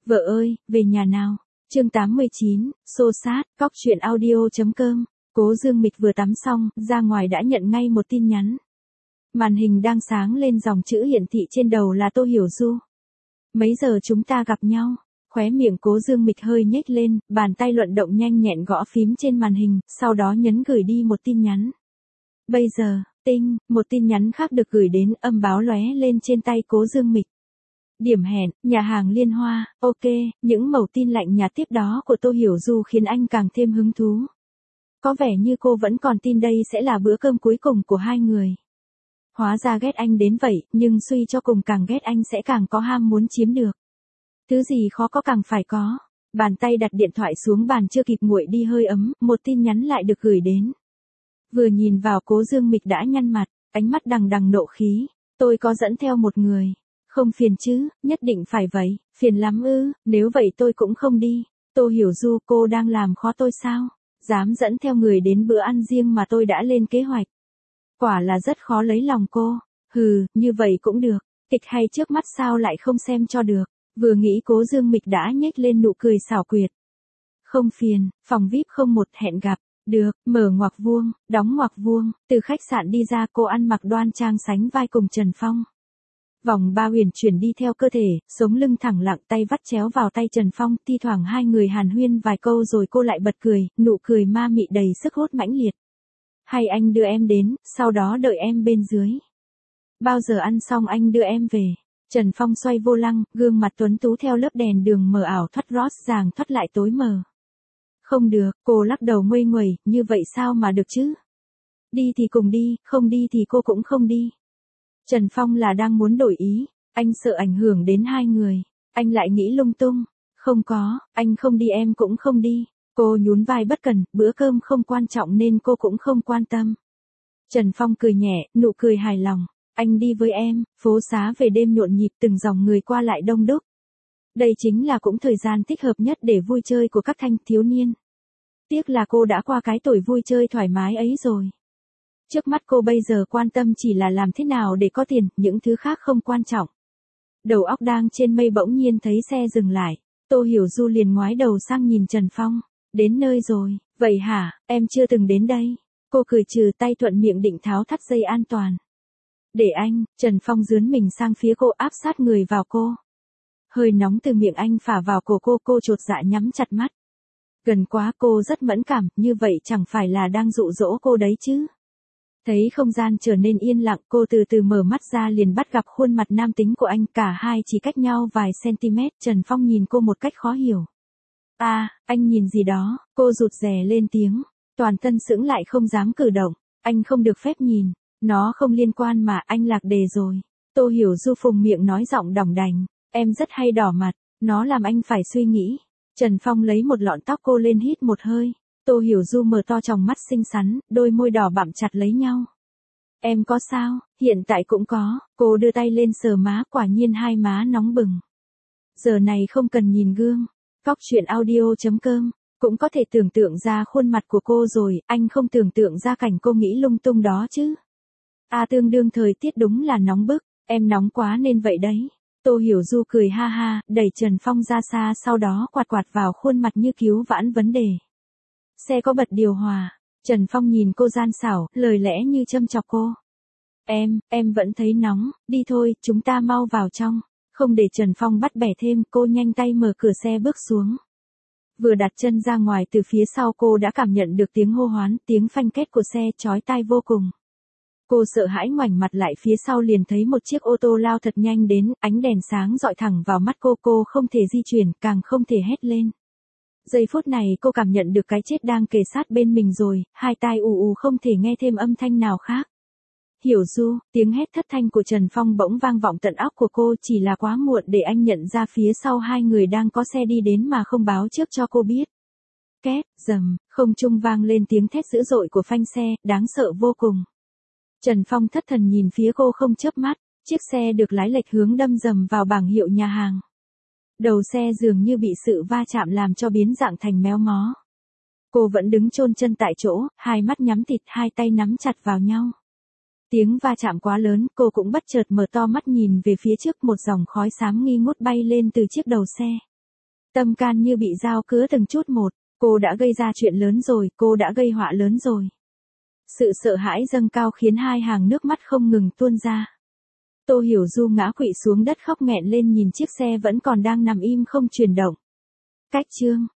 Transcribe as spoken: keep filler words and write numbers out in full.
Vợ ơi, về nhà nào. Chương tám mươi chín, xô xát, cóc truyện audio.com. Cố Dương Mịch vừa tắm xong, ra ngoài đã nhận ngay một tin nhắn. Màn hình đang sáng lên dòng chữ hiển thị trên đầu là Tô Hiểu Du. Mấy giờ chúng ta gặp nhau? Khóe miệng Cố Dương Mịch hơi nhếch lên, bàn tay luận động nhanh nhẹn gõ phím trên màn hình, sau đó nhấn gửi đi một tin nhắn. Bây giờ, tinh, một tin nhắn khác được gửi đến, âm báo lóe lên trên tay Cố Dương Mịch. Điểm hẹn, nhà hàng Liên Hoa, ok, những mẩu tin lạnh nhạt tiếp đó của Tô Hiểu Du khiến anh càng thêm hứng thú. Có vẻ như cô vẫn còn tin đây sẽ là bữa cơm cuối cùng của hai người. Hóa ra ghét anh đến vậy, nhưng suy cho cùng càng ghét anh sẽ càng có ham muốn chiếm được. Thứ gì khó có càng phải có. Bàn tay đặt điện thoại xuống bàn chưa kịp nguội đi hơi ấm, một tin nhắn lại được gửi đến. Vừa nhìn vào Cố Dương Mịch đã nhăn mặt, ánh mắt đằng đằng nộ khí. Tôi có dẫn theo một người. Không phiền chứ, nhất định phải vậy, phiền lắm ư, nếu vậy tôi cũng không đi. Tô Hiểu Du, cô đang làm khó tôi sao? Dám dẫn theo người đến bữa ăn riêng mà tôi đã lên kế hoạch. Quả là rất khó lấy lòng cô. Hừ, như vậy cũng được, kịch hay trước mắt sao lại không xem cho được. Vừa nghĩ Cố Dương Mịch đã nhếch lên nụ cười xảo quyệt. Không phiền, phòng vi ai pi không một hẹn gặp. Được, mở ngoặc vuông, đóng ngoặc vuông, từ khách sạn đi ra cô ăn mặc đoan trang sánh vai cùng Trần Phong. Vòng ba huyền chuyển đi theo cơ thể, sống lưng thẳng lặng tay vắt chéo vào tay Trần Phong, thi thoảng hai người hàn huyên vài câu rồi cô lại bật cười, nụ cười ma mị đầy sức hút mãnh liệt. Hay anh đưa em đến, sau đó đợi em bên dưới. Bao giờ ăn xong anh đưa em về. Trần Phong xoay vô lăng, gương mặt tuấn tú theo lớp đèn đường mờ ảo thoắt rót ràng thoắt lại tối mờ. Không được, cô lắc đầu nguây nguẩy, như vậy sao mà được chứ? Đi thì cùng đi, không đi thì cô cũng không đi. Trần Phong là đang muốn đổi ý, anh sợ ảnh hưởng đến hai người, anh lại nghĩ lung tung. Không có, anh không đi em cũng không đi. Cô nhún vai bất cần, bữa cơm không quan trọng nên cô cũng không quan tâm. Trần Phong cười nhẹ, nụ cười hài lòng. Anh đi với em, phố xá về đêm nhộn nhịp từng dòng người qua lại đông đúc. Đây chính là cũng thời gian thích hợp nhất để vui chơi của các thanh thiếu niên. Tiếc là cô đã qua cái tuổi vui chơi thoải mái ấy rồi. Trước mắt cô bây giờ quan tâm chỉ là làm thế nào để có tiền, những thứ khác không quan trọng. Đầu óc đang trên mây bỗng nhiên thấy xe dừng lại. Tô Hiểu Du liền ngoái đầu sang nhìn Trần Phong. Đến nơi rồi, vậy hả, em chưa từng đến đây. Cô cười trừ tay thuận miệng định tháo thắt dây an toàn. Để anh, Trần Phong dướn mình sang phía cô áp sát người vào cô. Hơi nóng từ miệng anh phả vào cổ cô, cô chột dạ nhắm chặt mắt. Gần quá cô rất mẫn cảm, như vậy chẳng phải là đang dụ dỗ cô đấy chứ. Thấy không gian trở nên yên lặng, cô từ từ mở mắt ra liền bắt gặp khuôn mặt nam tính của anh, cả hai chỉ cách nhau vài cm. Trần Phong nhìn cô một cách khó hiểu. À, anh nhìn gì đó, cô rụt rè lên tiếng, toàn thân sững lại không dám cử động. Anh không được phép nhìn, nó không liên quan mà, anh lạc đề rồi. Tô Hiểu Du phùng miệng nói giọng đỏng đành, em rất hay đỏ mặt, nó làm anh phải suy nghĩ. Trần Phong lấy một lọn tóc cô lên hít một hơi. Tô Hiểu Du mở to tròng mắt xinh xắn, đôi môi đỏ bặm chặt lấy nhau. Em có sao? Hiện tại cũng có. Cô đưa tay lên sờ má, quả nhiên hai má nóng bừng. Giờ này không cần nhìn gương. Cóc truyện audio.com. Cũng có thể tưởng tượng ra khuôn mặt của cô rồi, anh không tưởng tượng ra cảnh cô nghĩ lung tung đó chứ. À, tương đương thời tiết đúng là nóng bức, em nóng quá nên vậy đấy. Tô Hiểu Du cười ha ha, đẩy Trần Phong ra xa, sau đó quạt quạt vào khuôn mặt như cứu vãn vấn đề. Xe có bật điều hòa. Trần Phong nhìn cô gian xảo, lời lẽ như châm chọc cô. Em, em vẫn thấy nóng, đi thôi, chúng ta mau vào trong. Không để Trần Phong bắt bẻ thêm, cô nhanh tay mở cửa xe bước xuống. Vừa đặt chân ra ngoài từ phía sau cô đã cảm nhận được tiếng hô hoán, tiếng phanh két của xe chói tai vô cùng. Cô sợ hãi ngoảnh mặt lại phía sau liền thấy một chiếc ô tô lao thật nhanh đến, ánh đèn sáng dọi thẳng vào mắt cô, cô không thể di chuyển, càng không thể hét lên. Giây phút này cô cảm nhận được cái chết đang kề sát bên mình rồi, hai tai ù ù không thể nghe thêm âm thanh nào khác. Hiểu Du, tiếng hét thất thanh của Trần Phong bỗng vang vọng tận óc của cô, chỉ là quá muộn để anh nhận ra phía sau hai người đang có xe đi đến mà không báo trước cho cô biết. Két, rầm, không trung vang lên tiếng thét dữ dội của phanh xe, đáng sợ vô cùng. Trần Phong thất thần nhìn phía cô không chớp mắt, chiếc xe được lái lệch hướng đâm rầm vào bảng hiệu nhà hàng. Đầu xe dường như bị sự va chạm làm cho biến dạng thành méo mó. Cô vẫn đứng chôn chân tại chỗ, hai mắt nhắm tịt, hai tay nắm chặt vào nhau. Tiếng va chạm quá lớn, cô cũng bất chợt mở to mắt nhìn về phía trước, một dòng khói xám nghi ngút bay lên từ chiếc đầu xe. Tâm can như bị dao cứa từng chút một, cô đã gây ra chuyện lớn rồi, cô đã gây họa lớn rồi. Sự sợ hãi dâng cao khiến hai hàng nước mắt không ngừng tuôn ra. Tô Hiểu Du ngã quỵ xuống đất khóc nghẹn lên nhìn chiếc xe vẫn còn đang nằm im không chuyển động. Cách chương